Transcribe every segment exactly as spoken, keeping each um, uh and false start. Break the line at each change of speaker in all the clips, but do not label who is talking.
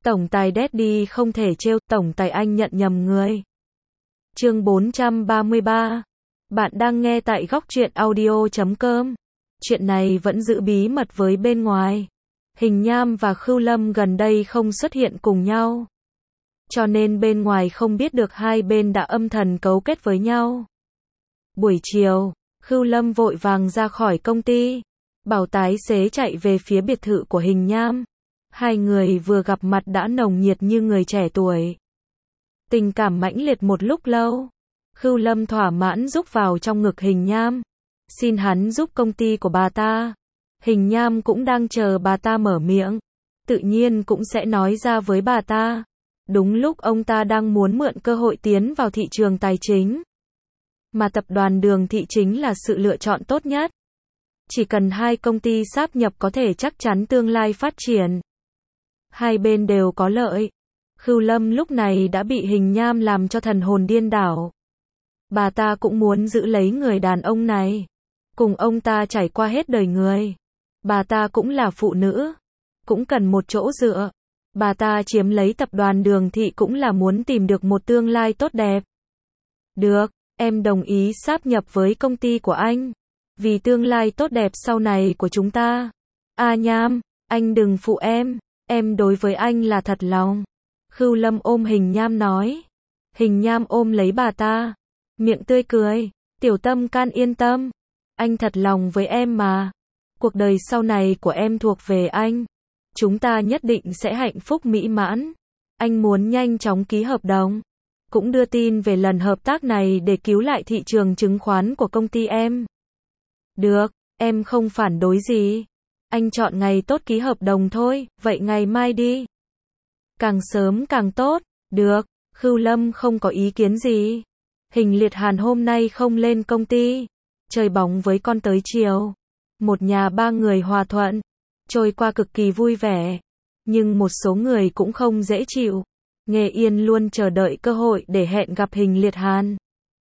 Tổng tài Daddy không thể trêu, tổng tài anh nhận nhầm người. Chương bốn trăm ba mươi ba. Bạn đang nghe tại góc truyện audio chấm com. Chuyện này vẫn giữ bí mật với bên ngoài. Hình Nham và Khưu Lâm gần đây không xuất hiện cùng nhau. Cho nên bên ngoài không biết được hai bên đã âm thầm cấu kết với nhau. Buổi chiều, Khưu Lâm vội vàng ra khỏi công ty, bảo tài xế chạy về phía biệt thự của Hình Nham. Hai người vừa gặp mặt đã nồng nhiệt như người trẻ tuổi. Tình cảm mãnh liệt một lúc lâu. Khưu Lâm thỏa mãn rúc vào trong ngực Hình Nham, xin hắn giúp công ty của bà ta. Hình Nham cũng đang chờ bà ta mở miệng, tự nhiên cũng sẽ nói ra với bà ta. Đúng lúc ông ta đang muốn mượn cơ hội tiến vào thị trường tài chính, mà tập đoàn Đường Thị chính là sự lựa chọn tốt nhất. Chỉ cần hai công ty sáp nhập có thể chắc chắn tương lai phát triển. Hai bên đều có lợi. Khưu Lâm lúc này đã bị Hình Nham làm cho thần hồn điên đảo. Bà ta cũng muốn giữ lấy người đàn ông này, cùng ông ta trải qua hết đời người. Bà ta cũng là phụ nữ, cũng cần một chỗ dựa. Bà ta chiếm lấy tập đoàn Đường Thị cũng là muốn tìm được một tương lai tốt đẹp. Được, em đồng ý sáp nhập với công ty của anh, vì tương lai tốt đẹp sau này của chúng ta. A Nham, anh đừng phụ em, em đối với anh là thật lòng. Khưu Lâm ôm Hình Nham nói. Hình Nham ôm lấy bà ta, miệng tươi cười, tiểu tâm can yên tâm, anh thật lòng với em mà. Cuộc đời sau này của em thuộc về anh. Chúng ta nhất định sẽ hạnh phúc mỹ mãn. Anh muốn nhanh chóng ký hợp đồng, cũng đưa tin về lần hợp tác này để cứu lại thị trường chứng khoán của công ty em. Được, em không phản đối gì. Anh chọn ngày tốt ký hợp đồng thôi, vậy ngày mai đi. Càng sớm càng tốt. Được, Khưu Lâm không có ý kiến gì. Hình Liệt Hàn hôm nay không lên công ty, chơi bóng với con tới chiều. Một nhà ba người hòa thuận, trôi qua cực kỳ vui vẻ. Nhưng một số người cũng không dễ chịu. Nghê Yên luôn chờ đợi cơ hội để hẹn gặp Hình Liệt Hàn.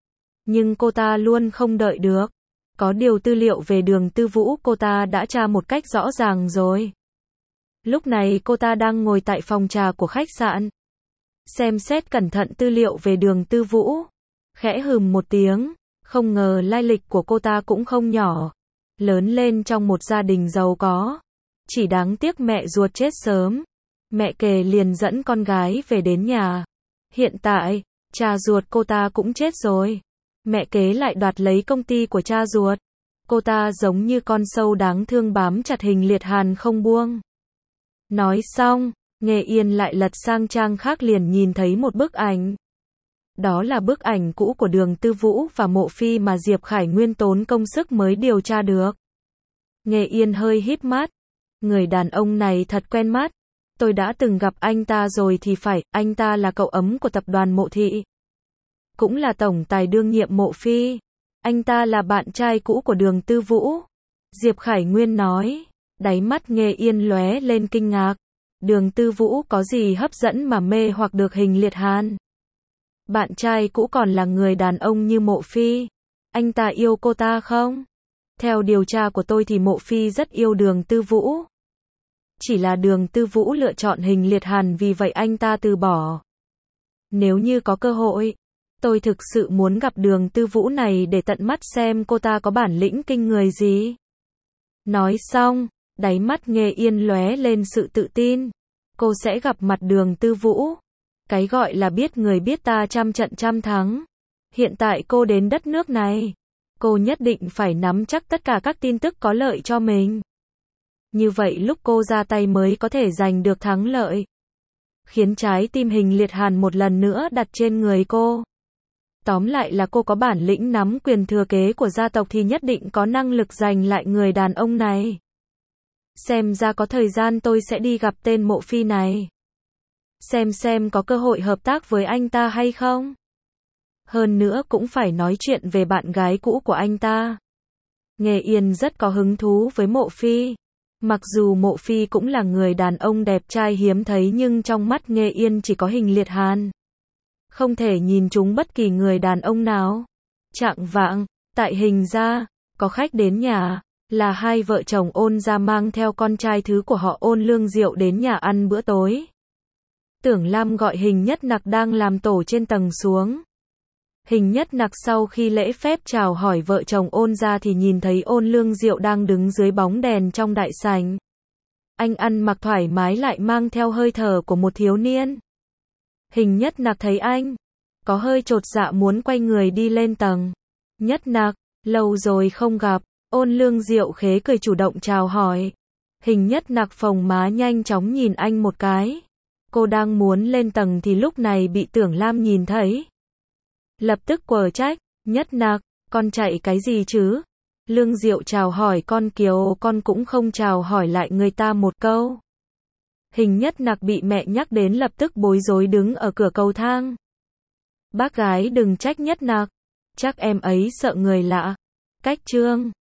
Nhưng cô ta luôn không đợi được. Có điều tư liệu về Đường Tư Vũ cô ta đã tra một cách rõ ràng rồi. Lúc này cô ta đang ngồi tại phòng trà của khách sạn, xem xét cẩn thận tư liệu về Đường Tư Vũ. Khẽ hừm một tiếng, không ngờ lai lịch của cô ta cũng không nhỏ. Lớn lên trong một gia đình giàu có. Chỉ đáng tiếc mẹ ruột chết sớm. Mẹ kề liền dẫn con gái về đến nhà. Hiện tại, cha ruột cô ta cũng chết rồi. Mẹ kế lại đoạt lấy công ty của cha ruột. Cô ta giống như con sâu đáng thương bám chặt Hình Liệt Hàn không buông. Nói xong, Nghê Yên lại lật sang trang khác liền nhìn thấy một bức ảnh. Đó là bức ảnh cũ của Đường Tư Vũ và Mộ Phi mà Diệp Khải Nguyên tốn công sức mới điều tra được. Nghê Yên hơi híp mắt. Người đàn ông này thật quen mắt. Tôi đã từng gặp anh ta rồi thì phải, anh ta là cậu ấm của tập đoàn Mộ Thị. Cũng là tổng tài đương nhiệm Mộ Phi. Anh ta là bạn trai cũ của Đường Tư Vũ. Diệp Khải Nguyên nói. Đáy mắt Nghê Yên lóe lên kinh ngạc. Đường Tư Vũ có gì hấp dẫn mà mê hoặc được Hình Liệt Hàn? Bạn trai cũ còn là người đàn ông như Mộ Phi. Anh ta yêu cô ta không? Theo điều tra của tôi thì Mộ Phi rất yêu Đường Tư Vũ. Chỉ là Đường Tư Vũ lựa chọn Hình Liệt Hàn vì vậy anh ta từ bỏ. Nếu như có cơ hội, tôi thực sự muốn gặp Đường Tư Vũ này để tận mắt xem cô ta có bản lĩnh kinh người gì. Nói xong, đáy mắt Nghê Yên lóe lên sự tự tin. Cô sẽ gặp mặt Đường Tư Vũ. Cái gọi là biết người biết ta trăm trận trăm thắng. Hiện tại cô đến đất nước này, cô nhất định phải nắm chắc tất cả các tin tức có lợi cho mình. Như vậy lúc cô ra tay mới có thể giành được thắng lợi. Khiến trái tim Hình Liệt Hàn một lần nữa đặt trên người cô. Tóm lại là cô có bản lĩnh nắm quyền thừa kế của gia tộc thì nhất định có năng lực giành lại người đàn ông này. Xem ra có thời gian tôi sẽ đi gặp tên Mộ Phi này. Xem xem có cơ hội hợp tác với anh ta hay không. Hơn nữa cũng phải nói chuyện về bạn gái cũ của anh ta. Nghê Yên rất có hứng thú với Mộ Phi. Mặc dù Mộ Phi cũng là người đàn ông đẹp trai hiếm thấy nhưng trong mắt Nghê Yên chỉ có Hình Liệt Hàn. Không thể nhìn trúng bất kỳ người đàn ông nào. Chạng vạng, tại Hình gia, có khách đến nhà. Là hai vợ chồng Ôn gia mang theo con trai thứ của họ Ôn Lương Diệu đến nhà ăn bữa tối. Tưởng Lam gọi Hình Nhất Nặc đang làm tổ trên tầng xuống. Hình Nhất Nặc sau khi lễ phép chào hỏi vợ chồng Ôn ra thì nhìn thấy Ôn Lương Diệu đang đứng dưới bóng đèn trong đại sảnh. Anh ăn mặc thoải mái lại mang theo hơi thở của một thiếu niên. Hình Nhất Nặc thấy anh, có hơi chột dạ muốn quay người đi lên tầng. Nhất Nặc, lâu rồi không gặp. Ôn Lương Diệu khế cười chủ động chào hỏi. Hình Nhất Nặc phồng má nhanh chóng nhìn anh một cái. Cô đang muốn lên tầng thì lúc này bị Tưởng Lam nhìn thấy. Lập tức quở trách, Nhất Nặc, con chạy cái gì chứ? Lương Diệu chào hỏi con Kiều, con cũng không chào hỏi lại người ta một câu. Hình Nhất Nặc bị mẹ nhắc đến lập tức bối rối đứng ở cửa cầu thang. Bác gái đừng trách Nhất Nặc, chắc em ấy sợ người lạ. Cách Trương